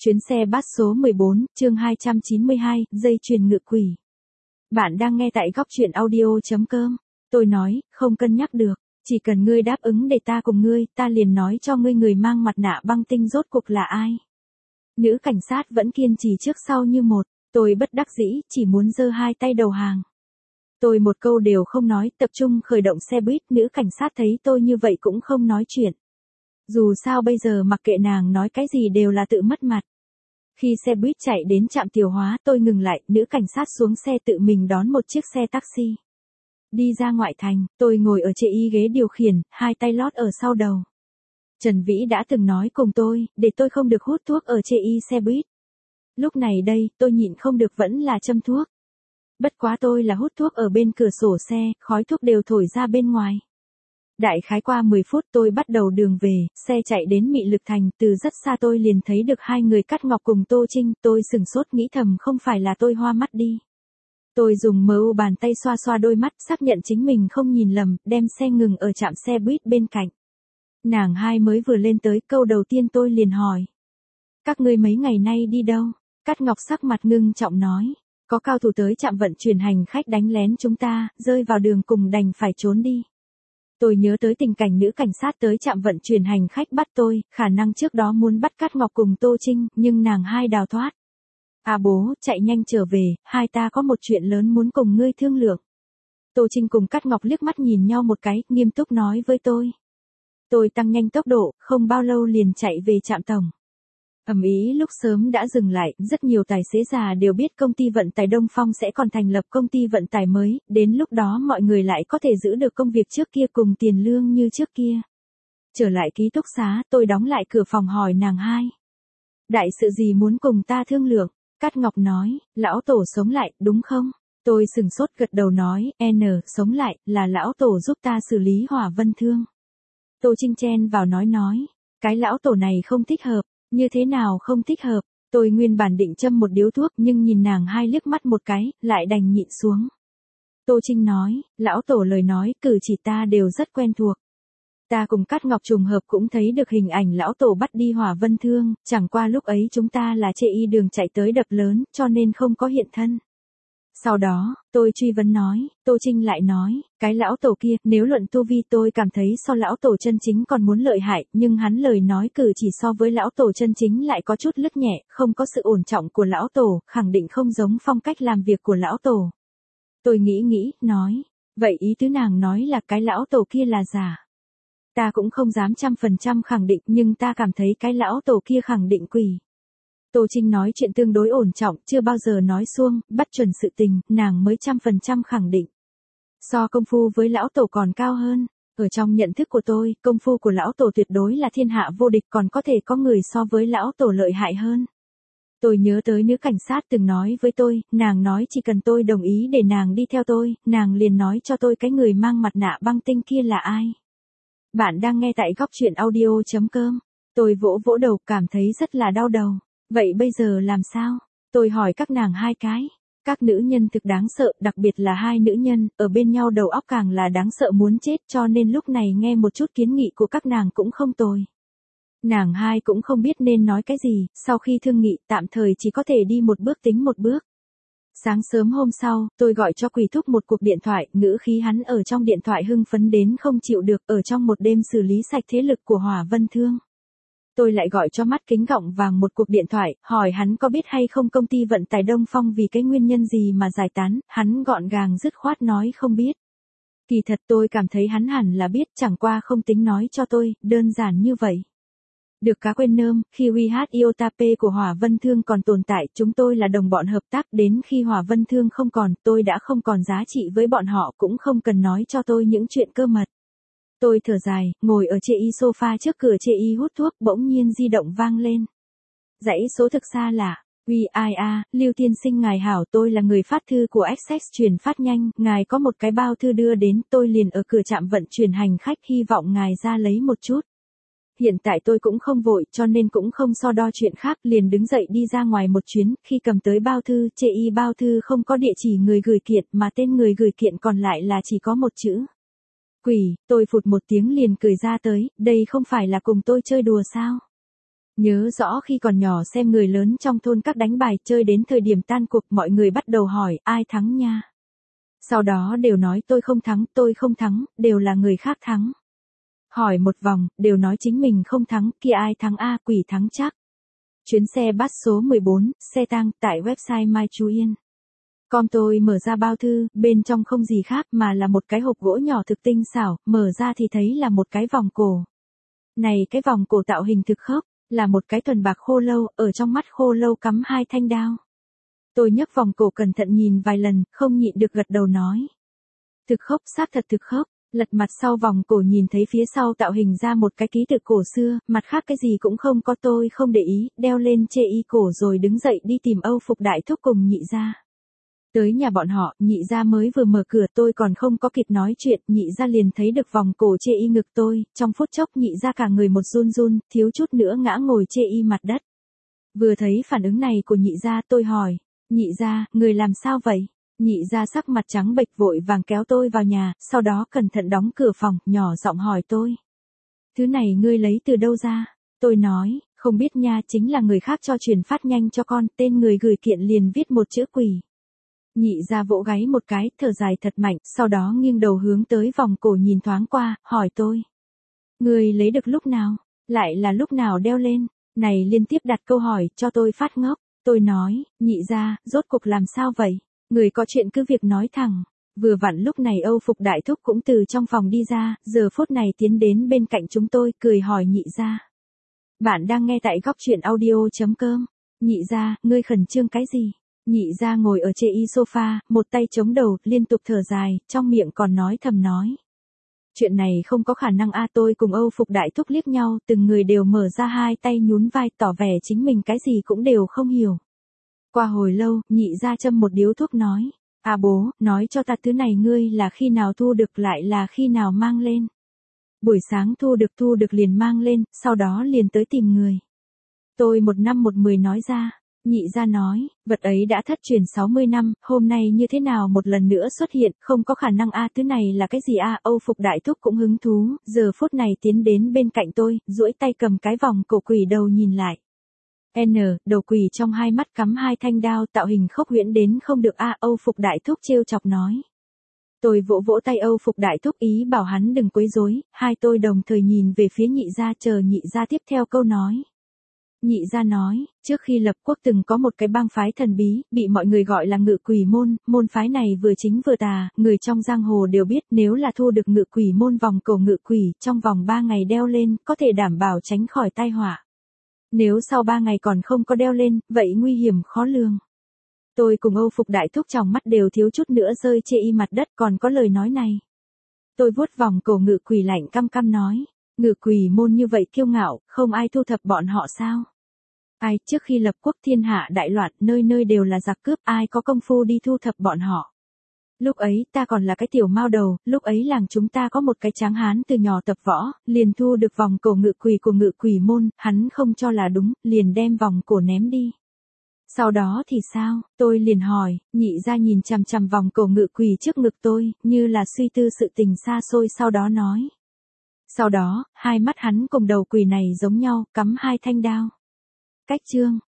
Chuyến xe bus số 14, chương 292, dây chuyền ngự quỷ. Bạn đang nghe tại góc truyện audio.com. Tôi nói, không cân nhắc được, chỉ cần ngươi đáp ứng để ta cùng ngươi, ta liền nói cho ngươi người mang mặt nạ băng tinh rốt cuộc là ai. Nữ cảnh sát vẫn kiên trì trước sau như một, tôi bất đắc dĩ, chỉ muốn giơ hai tay đầu hàng. Tôi một câu đều không nói, tập trung khởi động xe buýt, nữ cảnh sát thấy tôi như vậy cũng không nói chuyện. Dù sao bây giờ mặc kệ nàng nói cái gì đều là tự mất mặt. Khi xe buýt chạy đến trạm Tiểu Hóa, tôi ngừng lại, nữ cảnh sát xuống xe tự mình đón một chiếc xe taxi. Đi ra ngoại thành, tôi ngồi ở chệ y ghế điều khiển, hai tay lót ở sau đầu. Trần Vĩ đã từng nói cùng tôi, để tôi không được hút thuốc ở chệ y xe buýt. Lúc này đây, tôi nhịn không được vẫn là châm thuốc. Bất quá tôi là hút thuốc ở bên cửa sổ xe, khói thuốc đều thổi ra bên ngoài. Đại khái qua 10 phút tôi bắt đầu đường về, xe chạy đến Mị Lực Thành, từ rất xa tôi liền thấy được hai người Cát Ngọc cùng Tô Trinh, tôi sừng sốt nghĩ thầm không phải là tôi hoa mắt đi. Tôi dùng MU bàn tay xoa xoa đôi mắt, xác nhận chính mình không nhìn lầm, đem xe ngừng ở trạm xe buýt bên cạnh. Nàng hai mới vừa lên tới, câu đầu tiên tôi liền hỏi. Các ngươi mấy ngày nay đi đâu? Cát Ngọc sắc mặt ngưng trọng nói. Có cao thủ tới trạm vận chuyển hành khách đánh lén chúng ta, rơi vào đường cùng đành phải trốn đi. Tôi nhớ tới tình cảnh nữ cảnh sát tới trạm vận chuyển hành khách bắt tôi, khả năng trước đó muốn bắt Cát Ngọc cùng Tô Trinh, nhưng nàng hai đào thoát. À bố, chạy nhanh trở về, hai ta có một chuyện lớn muốn cùng ngươi thương lượng. Tô Trinh cùng Cát Ngọc liếc mắt nhìn nhau một cái, nghiêm túc nói với tôi. Tôi tăng nhanh tốc độ, không bao lâu liền chạy về trạm tổng. Ầm ĩ lúc sớm đã dừng lại, rất nhiều tài xế già đều biết công ty vận tải Đông Phong sẽ còn thành lập công ty vận tải mới, đến lúc đó mọi người lại có thể giữ được công việc trước kia cùng tiền lương như trước kia. Trở lại ký túc xá, tôi đóng lại cửa phòng hỏi nàng hai. Đại sự gì muốn cùng ta thương lượng? Cát Ngọc nói, lão tổ sống lại, đúng không? Tôi sừng sốt gật đầu nói, sống lại, là lão tổ giúp ta xử lý hỏa vân thương. Tô Trinh chen vào nói, cái lão tổ này không thích hợp. Như thế nào không thích hợp, tôi nguyên bản định châm một điếu thuốc nhưng nhìn nàng hai liếc mắt một cái, lại đành nhịn xuống. Tô Trinh nói, lão tổ lời nói, cử chỉ ta đều rất quen thuộc. Ta cùng Cát Ngọc trùng hợp cũng thấy được hình ảnh lão tổ bắt đi hỏa vân thương, chẳng qua lúc ấy chúng ta là chệ y đường chạy tới đập lớn, cho nên không có hiện thân. Sau đó, tôi truy vấn nói, Tô Trinh lại nói, cái lão tổ kia, nếu luận tu vi tôi cảm thấy so lão tổ chân chính còn muốn lợi hại, nhưng hắn lời nói cử chỉ so với lão tổ chân chính lại có chút lướt nhẹ, không có sự ổn trọng của lão tổ, khẳng định không giống phong cách làm việc của lão tổ. Tôi nghĩ, nói, vậy ý tứ nàng nói là cái lão tổ kia là giả. Ta cũng không dám 100% khẳng định nhưng ta cảm thấy cái lão tổ kia khẳng định quỷ. Tô Trinh nói chuyện tương đối ổn trọng, chưa bao giờ nói suông, bắt chuẩn sự tình, nàng mới 100% khẳng định. So công phu với lão tổ còn cao hơn, ở trong nhận thức của tôi, công phu của lão tổ tuyệt đối là thiên hạ vô địch, còn có thể có người so với lão tổ lợi hại hơn. Tôi nhớ tới nữ cảnh sát từng nói với tôi, nàng nói chỉ cần tôi đồng ý để nàng đi theo tôi, nàng liền nói cho tôi cái người mang mặt nạ băng tinh kia là ai. Bạn đang nghe tại góc truyện audio.com. Tôi vỗ vỗ đầu, cảm thấy rất là đau đầu. Vậy bây giờ làm sao? Tôi hỏi các nàng hai cái. Các nữ nhân thực đáng sợ, đặc biệt là hai nữ nhân, ở bên nhau đầu óc càng là đáng sợ muốn chết, cho nên lúc này nghe một chút kiến nghị của các nàng cũng không tồi. Nàng hai cũng không biết nên nói cái gì, sau khi thương nghị tạm thời chỉ có thể đi một bước tính một bước. Sáng sớm hôm sau, tôi gọi cho Quỳ Thúc một cuộc điện thoại, ngữ khí hắn ở trong điện thoại hưng phấn đến không chịu được, ở trong một đêm xử lý sạch thế lực của hỏa vân thương. Tôi lại gọi cho Mắt Kính Gọng Vàng một cuộc điện thoại, hỏi hắn có biết hay không công ty vận tải Đông Phong vì cái nguyên nhân gì mà giải tán, hắn gọn gàng dứt khoát nói không biết. Kỳ thật tôi cảm thấy hắn hẳn là biết, chẳng qua không tính nói cho tôi, đơn giản như vậy. Được cá quên nơm, khi WH Iotap của hỏa vân thương còn tồn tại, chúng tôi là đồng bọn hợp tác, đến khi hỏa vân thương không còn, tôi đã không còn giá trị với bọn họ, cũng không cần nói cho tôi những chuyện cơ mật. Tôi thở dài, ngồi ở chệ y sofa trước cửa chệ y hút thuốc, bỗng nhiên di động vang lên. Dãy số thực xa lạ. Lưu tiên sinh ngài hảo, tôi là người phát thư của Access truyền phát nhanh, ngài có một cái bao thư đưa đến, tôi liền ở cửa trạm vận chuyển hành khách, hy vọng ngài ra lấy một chút. Hiện tại tôi cũng không vội, cho nên cũng không so đo chuyện khác, liền đứng dậy đi ra ngoài một chuyến, khi cầm tới bao thư, chệ y bao thư không có địa chỉ người gửi kiện, mà tên người gửi kiện còn lại là chỉ có một chữ. Quỷ, tôi phụt một tiếng liền cười ra tới, đây không phải là cùng tôi chơi đùa sao? Nhớ rõ khi còn nhỏ xem người lớn trong thôn các đánh bài chơi đến thời điểm tan cuộc mọi người bắt đầu hỏi ai thắng nha. Sau đó đều nói tôi không thắng, đều là người khác thắng. Hỏi một vòng, đều nói chính mình không thắng, kia ai thắng a, quỷ thắng chắc. Chuyến xe bắt số 14, xe tang, tại website Mai Chú Yên. Con tôi mở ra bao thư, bên trong không gì khác mà là một cái hộp gỗ nhỏ thực tinh xảo, mở ra thì thấy là một cái vòng cổ. Này cái vòng cổ tạo hình thực khớp, là một cái thuần bạc khô lâu, ở trong mắt khô lâu cắm 2 thanh đao. Tôi nhấc vòng cổ cẩn thận nhìn vài lần, không nhịn được gật đầu nói. Thực khớp, xác thật thực khớp. Lật mặt sau vòng cổ nhìn thấy phía sau tạo hình ra một cái ký tự cổ xưa, mặt khác cái gì cũng không có, tôi không để ý, đeo lên chê y cổ rồi đứng dậy đi tìm Âu Phục đại thúc cùng nhị gia. Tới nhà bọn họ, nhị gia mới vừa mở cửa, tôi còn không có kịp nói chuyện, nhị gia liền thấy được vòng cổ chê y ngực tôi, trong phút chốc nhị gia cả người một run run, thiếu chút nữa ngã ngồi chê y mặt đất. Vừa thấy phản ứng này của nhị gia tôi hỏi, nhị gia, người làm sao vậy? Nhị gia sắc mặt trắng bệch vội vàng kéo tôi vào nhà, sau đó cẩn thận đóng cửa phòng, nhỏ giọng hỏi tôi. Thứ này ngươi lấy từ đâu ra? Tôi nói, không biết nha, chính là người khác cho truyền phát nhanh cho con, tên người gửi kiện liền viết một chữ quỷ. Nhị gia vỗ gáy một cái, thở dài thật mạnh, sau đó nghiêng đầu hướng tới vòng cổ nhìn thoáng qua, hỏi tôi. Ngươi lấy được lúc nào? Lại là lúc nào đeo lên? Này liên tiếp đặt câu hỏi, cho tôi phát ngốc. Tôi nói, nhị gia, rốt cuộc làm sao vậy? Người có chuyện cứ việc nói thẳng. Vừa vặn lúc này Âu Phục đại thúc cũng từ trong phòng đi ra, giờ phút này tiến đến bên cạnh chúng tôi, cười hỏi nhị gia. Bạn đang nghe tại góc truyện audio.com. Nhị gia, ngươi khẩn trương cái gì? Nhị gia ngồi ở trên y sofa, một tay chống đầu, liên tục thở dài, trong miệng còn nói thầm nói. Chuyện này không có khả năng a, tôi cùng Âu Phục đại thúc liếc nhau, từng người đều mở ra hai tay nhún vai tỏ vẻ chính mình cái gì cũng đều không hiểu. Qua hồi lâu, nhị gia châm một điếu thuốc nói. À bố, nói cho ta thứ này ngươi là khi nào thu được lại là khi nào mang lên. Buổi sáng thu được liền mang lên, sau đó liền tới tìm người. Tôi 1 năm 1 10 nói ra. Nhị gia nói, vật ấy đã thất truyền 60 năm, hôm nay như thế nào một lần nữa xuất hiện, không có khả năng a, thứ này là cái gì a? Âu Phục đại thúc cũng hứng thú, giờ phút này tiến đến bên cạnh tôi, duỗi tay cầm cái vòng cổ quỷ đầu nhìn lại. Đầu quỷ trong hai mắt cắm 2 thanh đao, tạo hình khốc huyễn đến không được a, Âu Phục đại thúc trêu chọc nói. Tôi vỗ vỗ tay Âu Phục đại thúc ý bảo hắn đừng quấy rối, hai tôi đồng thời nhìn về phía nhị gia chờ nhị gia tiếp theo câu nói. Nhị gia nói, trước khi lập quốc từng có một cái bang phái thần bí, bị mọi người gọi là Ngự Quỷ môn, môn phái này vừa chính vừa tà, người trong giang hồ đều biết nếu là thu được Ngự Quỷ môn vòng cổ ngự quỷ, trong vòng 3 ngày đeo lên, có thể đảm bảo tránh khỏi tai họa. Nếu sau 3 ngày còn không có đeo lên, vậy nguy hiểm khó lường. Tôi cùng Âu Phục đại thúc trong mắt đều thiếu chút nữa rơi chê y mặt đất, còn có lời nói này. Tôi vuốt vòng cổ ngự quỷ lạnh căm căm nói, Ngự Quỷ môn như vậy kiêu ngạo, không ai thu thập bọn họ sao? Ai, trước khi lập quốc thiên hạ đại loạn, nơi nơi đều là giặc cướp, ai có công phu đi thu thập bọn họ. Lúc ấy ta còn là cái tiểu mao đầu, lúc ấy làng chúng ta có một cái tráng hán từ nhỏ tập võ, liền thu được vòng cổ ngự quỷ của Ngự Quỷ môn, hắn không cho là đúng, liền đem vòng cổ ném đi. Sau đó thì sao? Tôi liền hỏi, nhị gia nhìn chằm chằm vòng cổ ngự quỷ trước ngực tôi, như là suy tư sự tình xa xôi, sau đó nói. Sau đó, hai mắt hắn cùng đầu quỷ này giống nhau, cắm 2 thanh đao. Cách chương.